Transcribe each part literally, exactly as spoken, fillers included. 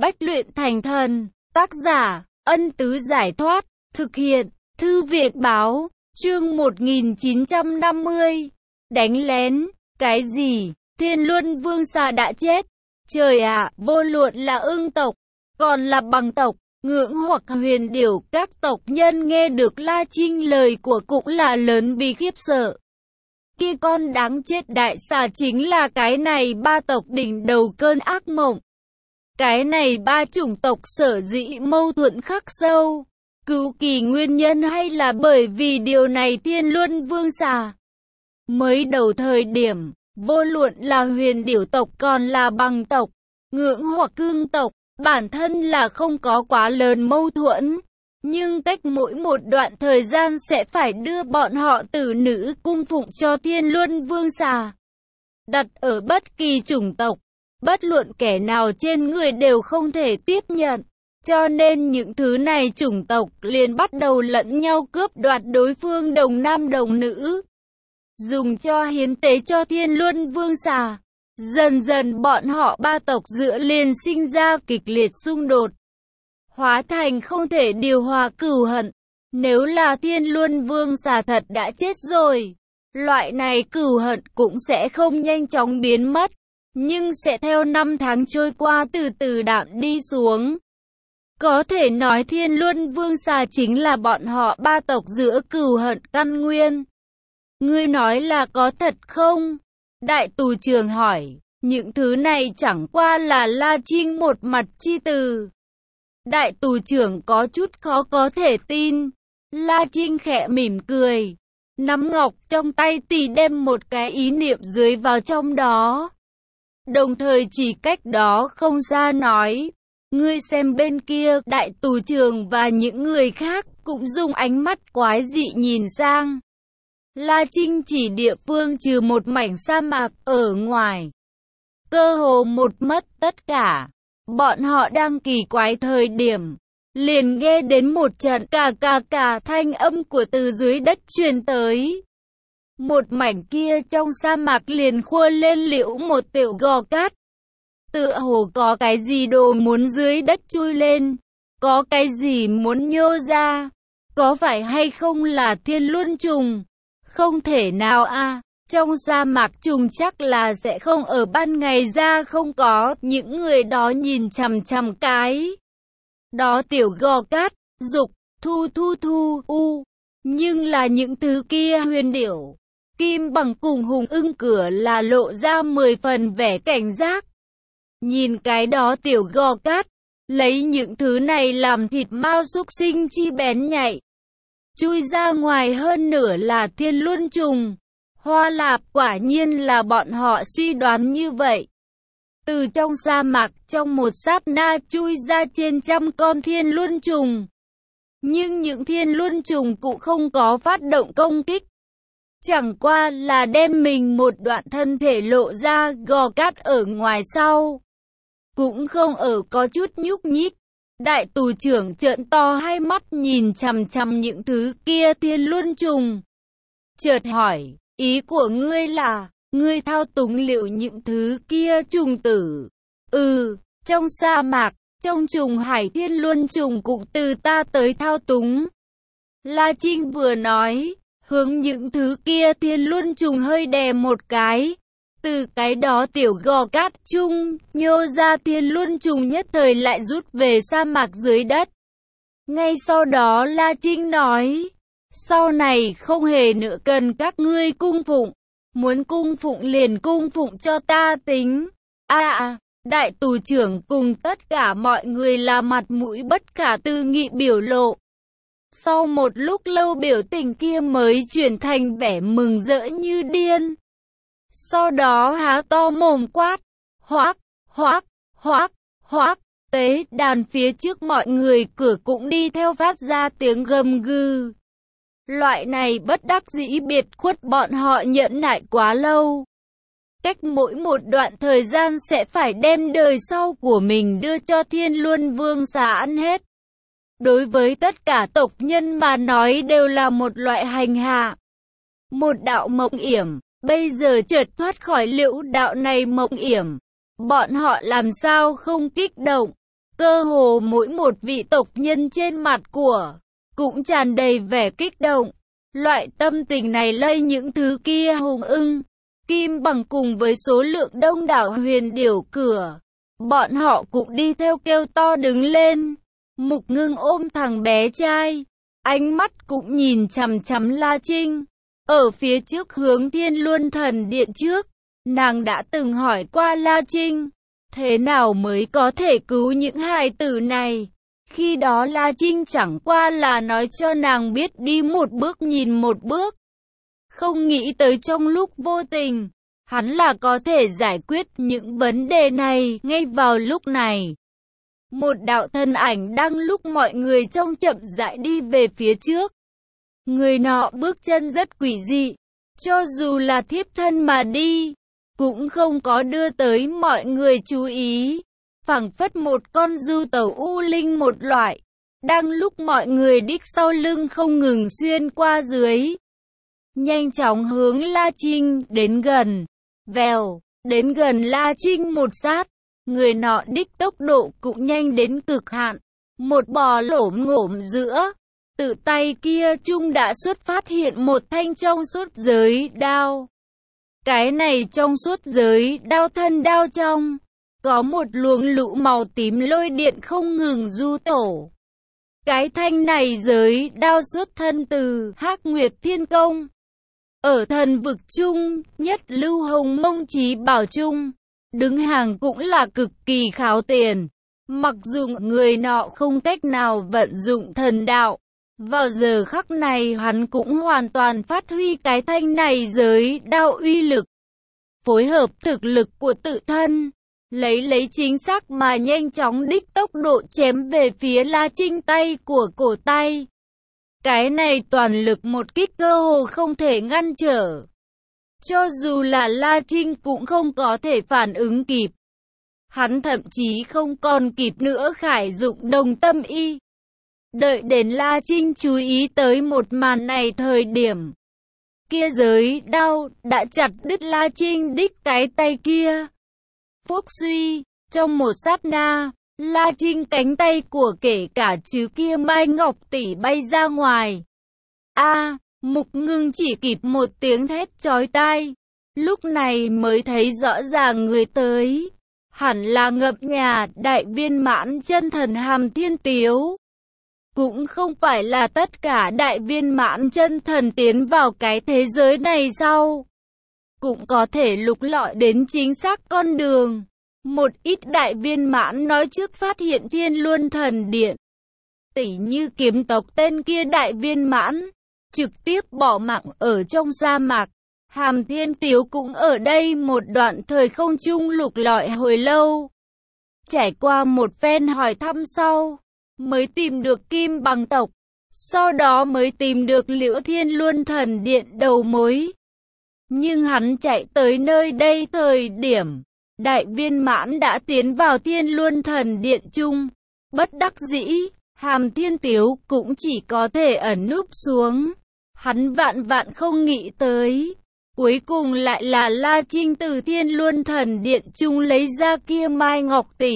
bách luyện thành thần. Tác giả, Ân Tứ Giải Thoát. Thực hiện, Thư Viện Báo. Chương một nghìn chín trăm năm mươi. Đánh lén. Cái gì? Thiên Luân Vương Xà đã chết. Trời ạ, vô luận là ưng tộc, còn là bằng tộc, ngưỡng hoặc huyền điểu, các tộc nhân nghe được La Trinh lời của cũng là lớn vì khiếp sợ. Kia con đáng chết đại xà chính là cái này ba tộc đỉnh đầu cơn ác mộng. Cái này ba chủng tộc sở dĩ mâu thuẫn khắc sâu. Cứu kỳ nguyên nhân hay là bởi vì điều này Thiên Luân Vương Xà. Mới đầu thời điểm, vô luận là huyền điểu tộc còn là bằng tộc, ngưỡng hoặc cương tộc, bản thân là không có quá lớn mâu thuẫn. Nhưng cách mỗi một đoạn thời gian sẽ phải đưa bọn họ tử nữ cung phụng cho Thiên Luân Vương Xà. Đặt ở bất kỳ chủng tộc, bất luận kẻ nào trên người đều không thể tiếp nhận. Cho nên những thứ này chủng tộc liền bắt đầu lẫn nhau cướp đoạt đối phương đồng nam đồng nữ, dùng cho hiến tế cho Thiên Luân Vương Xà. Dần dần bọn họ ba tộc giữa liền sinh ra kịch liệt xung đột, hóa thành không thể điều hòa cừu hận. Nếu là Thiên Luân Vương Xà thật đã chết rồi, loại này cừu hận cũng sẽ không nhanh chóng biến mất, nhưng sẽ theo năm tháng trôi qua từ từ đạm đi xuống. Có thể nói Thiên Luân Vương Xà chính là bọn họ ba tộc giữa cừu hận căn nguyên. Ngươi nói là có thật không? Đại tù trưởng hỏi. Những thứ này chẳng qua là La Trinh một mặt chi từ. Đại tù trưởng có chút khó có thể tin. La Trinh khẽ mỉm cười, nắm ngọc trong tay tỉ đem một cái ý niệm dưới vào trong đó. Đồng thời chỉ cách đó không xa nói. Ngươi xem bên kia, đại tù trưởng và những người khác cũng dùng ánh mắt quái dị nhìn sang. La Trinh chỉ địa phương trừ một mảnh sa mạc ở ngoài, cơ hồ một mất tất cả. Bọn họ đang kỳ quái thời điểm, liền nghe đến một trận cà cà cà thanh âm của từ dưới đất truyền tới. Một mảnh kia trong sa mạc liền khua lên liễu một tiểu gò cát. Tựa hồ có cái gì đồ muốn dưới đất chui lên, có cái gì muốn nhô ra. Có phải hay không là Thiên Luân trùng? Không thể nào a, à, trong sa mạc trùng chắc là sẽ không ở ban ngày ra không có. Những người đó nhìn chằm chằm cái đó tiểu gò cát, dục, thu thu thu, u. Nhưng là những thứ kia huyền điểu, kim bằng cùng hùng ưng cửa là lộ ra mười phần vẻ cảnh giác. Nhìn cái đó tiểu gò cát, lấy những thứ này làm thịt mao súc sinh chi bén nhạy. Chui ra ngoài hơn nửa là Thiên Luân trùng. Hoa Lạp quả nhiên là bọn họ suy đoán như vậy. Từ trong sa mạc trong một sát na chui ra trên trăm con Thiên Luân trùng. Nhưng những Thiên Luân trùng cũng không có phát động công kích. Chẳng qua là đem mình một đoạn thân thể lộ ra gò cát ở ngoài sau. Cũng không ở có chút nhúc nhích. Đại tù trưởng trợn to hai mắt nhìn chằm chằm những thứ kia Thiên Luân trùng. Chợt hỏi, ý của ngươi là, ngươi thao túng liệu những thứ kia trùng tử? Ừ, trong sa mạc, trong trùng hải Thiên Luân trùng cũng từ ta tới thao túng. La Trinh vừa nói, hướng những thứ kia Thiên Luân trùng hơi đè một cái. Từ cái đó tiểu gò cát chung, nhô ra Thiên Luân trùng nhất thời lại rút về sa mạc dưới đất. Ngay sau đó La Trinh nói, sau này không hề nữa cần các ngươi cung phụng, muốn cung phụng liền cung phụng cho ta tính. A à, đại tù trưởng cùng tất cả mọi người là mặt mũi bất khả tư nghị biểu lộ. Sau một lúc lâu biểu tình kia mới chuyển thành vẻ mừng rỡ như điên. Sau đó há to mồm quát, hoác, hoác, hoác, hoác, tế đàn phía trước mọi người cửa cũng đi theo phát ra tiếng gầm gừ. Loại này bất đắc dĩ biệt khuất bọn họ nhẫn nại quá lâu. Cách mỗi một đoạn thời gian sẽ phải đem đời sau của mình đưa cho Thiên Luân Vương Xà ăn hết. Đối với tất cả tộc nhân mà nói đều là một loại hành hạ. Một đạo mộng yểm. Bây giờ chợt thoát khỏi liễu đạo này mộng yểm, bọn họ làm sao không kích động? Cơ hồ mỗi một vị tộc nhân trên mặt của cũng tràn đầy vẻ kích động. Loại tâm tình này lây những thứ kia hùng ưng, kim bằng cùng với số lượng đông đảo huyền điểu cửa. Bọn họ cũng đi theo kêu to đứng lên. Mục Ngưng ôm thằng bé trai, ánh mắt cũng nhìn chằm chằm La Trinh. Ở phía trước hướng Thiên Luân Thần Điện trước, nàng đã từng hỏi qua La Trinh, thế nào mới có thể cứu những hài tử này. Khi đó La Trinh chẳng qua là nói cho nàng biết đi một bước nhìn một bước. Không nghĩ tới trong lúc vô tình, hắn là có thể giải quyết những vấn đề này. Ngay vào lúc này, một đạo thân ảnh đang lúc mọi người trong chậm rãi đi về phía trước. Người nọ bước chân rất quỷ dị, cho dù là thiếp thân mà đi, cũng không có đưa tới mọi người chú ý. Phảng phất một con du tẩu u linh một loại, đang lúc mọi người đích sau lưng không ngừng xuyên qua dưới. Nhanh chóng hướng La Trinh đến gần, vèo, đến gần La Trinh một sát, người nọ đích tốc độ cũng nhanh đến cực hạn, một bò lổm ngổm giữa, tự tay kia trung đã xuất phát hiện một thanh trong suốt giới đao. Cái này trong suốt giới đao thân đao trong, có một luồng lũ màu tím lôi điện không ngừng du tổ. Cái thanh này giới đao xuất thân từ Hắc Nguyệt Thiên Công. Ở thần vực chung, nhất lưu hồng mông chí bảo chung, đứng hàng cũng là cực kỳ kháo tiền. Mặc dù người nọ không cách nào vận dụng thần đạo, vào giờ khắc này hắn cũng hoàn toàn phát huy cái thanh này giới đao uy lực. Phối hợp thực lực của tự thân, lấy lấy chính xác mà nhanh chóng đích tốc độ chém về phía La Trinh tay của cổ tay. Cái này toàn lực một kích cơ hồ không thể ngăn trở. Cho dù là La Trinh cũng không có thể phản ứng kịp. Hắn thậm chí không còn kịp nữa khải dụng đồng tâm y. Đợi đến La Trinh chú ý tới một màn này thời điểm, kia giới đao đã chặt đứt La Trinh đích cái tay kia. Phúc suy, trong một sát na, La Trinh cánh tay của kể cả chứ kia Mai Ngọc tỷ bay ra ngoài. A, Mục Ngưng chỉ kịp một tiếng thét chói tai, lúc này mới thấy rõ ràng người tới. Hẳn là Ngập Nhà đại viên mãn chân thần Hàm Thiên Tiếu. Cũng không phải là tất cả đại viên mãn chân thần tiến vào cái thế giới này sau cũng có thể lục lọi đến chính xác con đường. Một ít đại viên mãn nói trước phát hiện Thiên Luân Thần Điện. Tỉ như Kiếm Tộc tên kia đại viên mãn, trực tiếp bỏ mạng ở trong sa mạc. Hàm Thiên Tiếu cũng ở đây một đoạn thời không chung lục lọi hồi lâu. Trải qua một phen hỏi thăm sau, mới tìm được Kim Bằng Tộc, sau đó mới tìm được Liễu Thiên Luân Thần Điện đầu mối. Nhưng hắn chạy tới nơi đây thời điểm, đại viên mãn đã tiến vào Thiên Luân Thần Điện chung. Bất đắc dĩ, Hàm Thiên Tiếu cũng chỉ có thể ẩn núp xuống. Hắn vạn vạn không nghĩ tới, cuối cùng lại là La Trinh từ Thiên Luân Thần Điện chung lấy ra kia Mai Ngọc tỷ.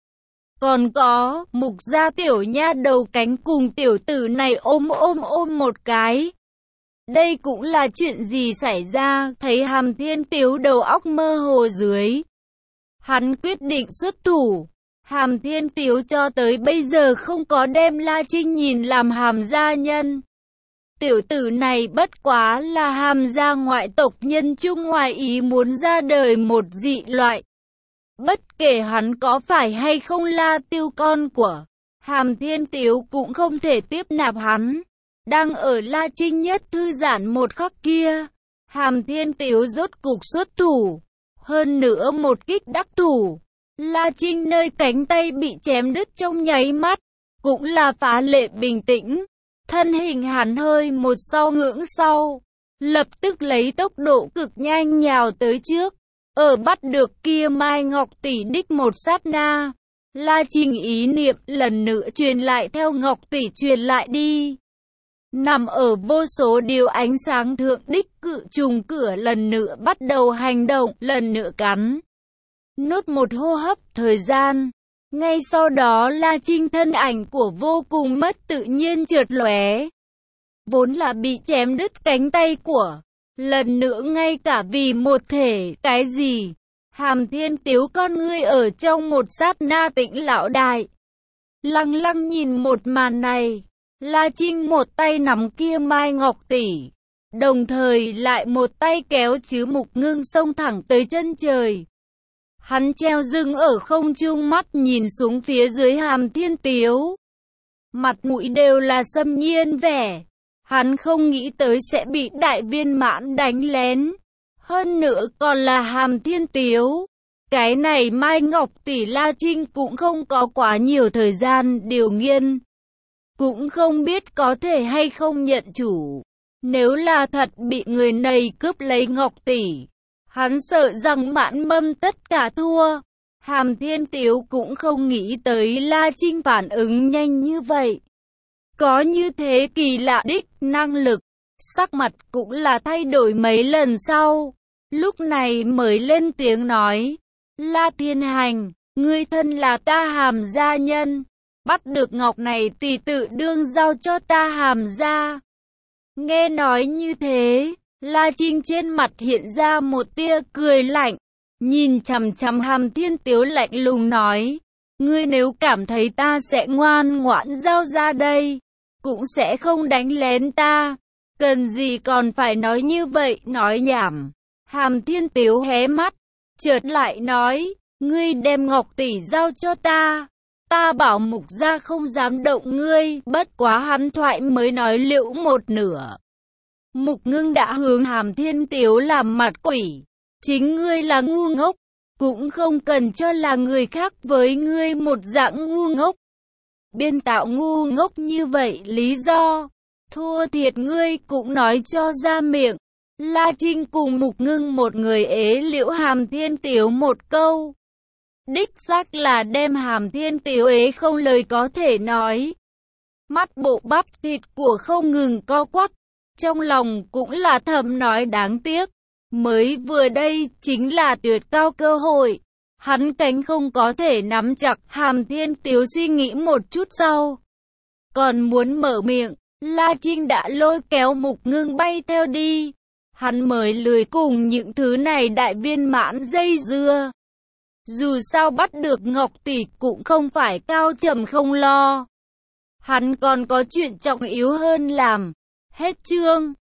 Còn có, Mục gia tiểu nha đầu cánh cùng tiểu tử này ôm ôm ôm một cái. Đây cũng là chuyện gì xảy ra, thấy Hàm Thiên Tiếu đầu óc mơ hồ dưới. Hắn quyết định xuất thủ. Hàm Thiên Tiếu cho tới bây giờ không có đem La Trinh nhìn làm Hàm gia nhân. Tiểu tử này bất quá là Hàm gia ngoại tộc nhân chung ngoài ý muốn ra đời một dị loại. Bất kể hắn có phải hay không La Tiêu con của Hàm Thiên Tiếu cũng không thể tiếp nạp hắn. Đang ở La Trinh nhất thư giãn một khắc kia, Hàm Thiên Tiếu rốt cục xuất thủ. Hơn nữa một kích đắc thủ, La Trinh nơi cánh tay bị chém đứt trong nháy mắt, cũng là phá lệ bình tĩnh. Thân hình hắn hơi một sau ngưỡng sau, lập tức lấy tốc độ cực nhanh nhào tới trước. Ở bắt được kia Mai Ngọc tỷ đích một sát na, La Trinh ý niệm lần nữa truyền lại theo Ngọc tỷ truyền lại đi. Nằm ở vô số điều ánh sáng thượng đích cự trùng cửa lần nữa bắt đầu hành động, lần nữa cắn. Nốt một hô hấp thời gian, Ngay sau đó La Trinh thân ảnh của vô cùng mất tự nhiên chợt lóe. Vốn là bị chém đứt cánh tay của. Lần nữa ngay cả vì một thể, cái gì? Hàm Thiên Tiếu con ngươi ở trong một sát na tĩnh lão đại. Lăng lăng nhìn một màn này. La Trinh một tay nắm kia Mai Ngọc tỷ. Đồng thời lại một tay kéo chứ Mục Ngưng xông thẳng tới chân trời. Hắn treo dưng ở không trung mắt nhìn xuống phía dưới Hàm Thiên Tiếu. Mặt mũi đều là xâm nhiên vẻ. Hắn không nghĩ tới sẽ bị đại viên mãn đánh lén. Hơn nữa còn là Hàm Thiên Tiếu. Cái này Mai Ngọc tỷ La Trinh cũng không có quá nhiều thời gian điều nghiên. Cũng không biết có thể hay không nhận chủ. Nếu là thật bị người này cướp lấy Ngọc tỷ, hắn sợ rằng mãn mâm tất cả thua. Hàm Thiên Tiếu cũng không nghĩ tới La Trinh phản ứng nhanh như vậy. Có như thế kỳ lạ đích năng lực, sắc mặt cũng là thay đổi mấy lần sau. Lúc này mới lên tiếng nói, La Thiên Hành, ngươi thân là ta Hàm gia nhân, bắt được ngọc này thì tự đương giao cho ta Hàm gia. Nghe nói như thế, La Trinh trên mặt hiện ra một tia cười lạnh, nhìn chằm chằm Hàm Thiên Tiếu lạnh lùng nói, ngươi nếu cảm thấy ta sẽ ngoan ngoãn giao ra đây, cũng sẽ không đánh lén ta, cần gì còn phải nói như vậy, nói nhảm. Hàm Thiên Tiếu hé mắt, chợt lại nói, ngươi đem Ngọc tỷ giao cho ta, ta bảo Mục gia không dám động ngươi, bất quá hắn thoại mới nói liễu một nửa. Mục Ngưng đã hướng Hàm Thiên Tiếu làm mặt quỷ, chính ngươi là ngu ngốc, cũng không cần cho là người khác với ngươi một dạng ngu ngốc. Biên tạo ngu ngốc như vậy lý do, thua thiệt ngươi cũng nói cho ra miệng. La Trinh cùng Mục Ngưng một người ế liễu Hàm Thiên Tiếu một câu. Đích xác là đem Hàm Thiên Tiếu ế không lời có thể nói. Mắt bộ bắp thịt của không ngừng co quắp, trong lòng cũng là thầm nói đáng tiếc. Mới vừa đây chính là tuyệt cao cơ hội. Hắn cánh không có thể nắm chặt. Hàm Thiên Tiếu suy nghĩ một chút sau, còn muốn mở miệng, La Trinh đã lôi kéo Mục Ngưng bay theo đi. Hắn mới lười cùng những thứ này đại viên mãn dây dưa. Dù sao bắt được Ngọc tỷ cũng không phải cao trầm không lo. Hắn còn có chuyện trọng yếu hơn làm. Hết chương.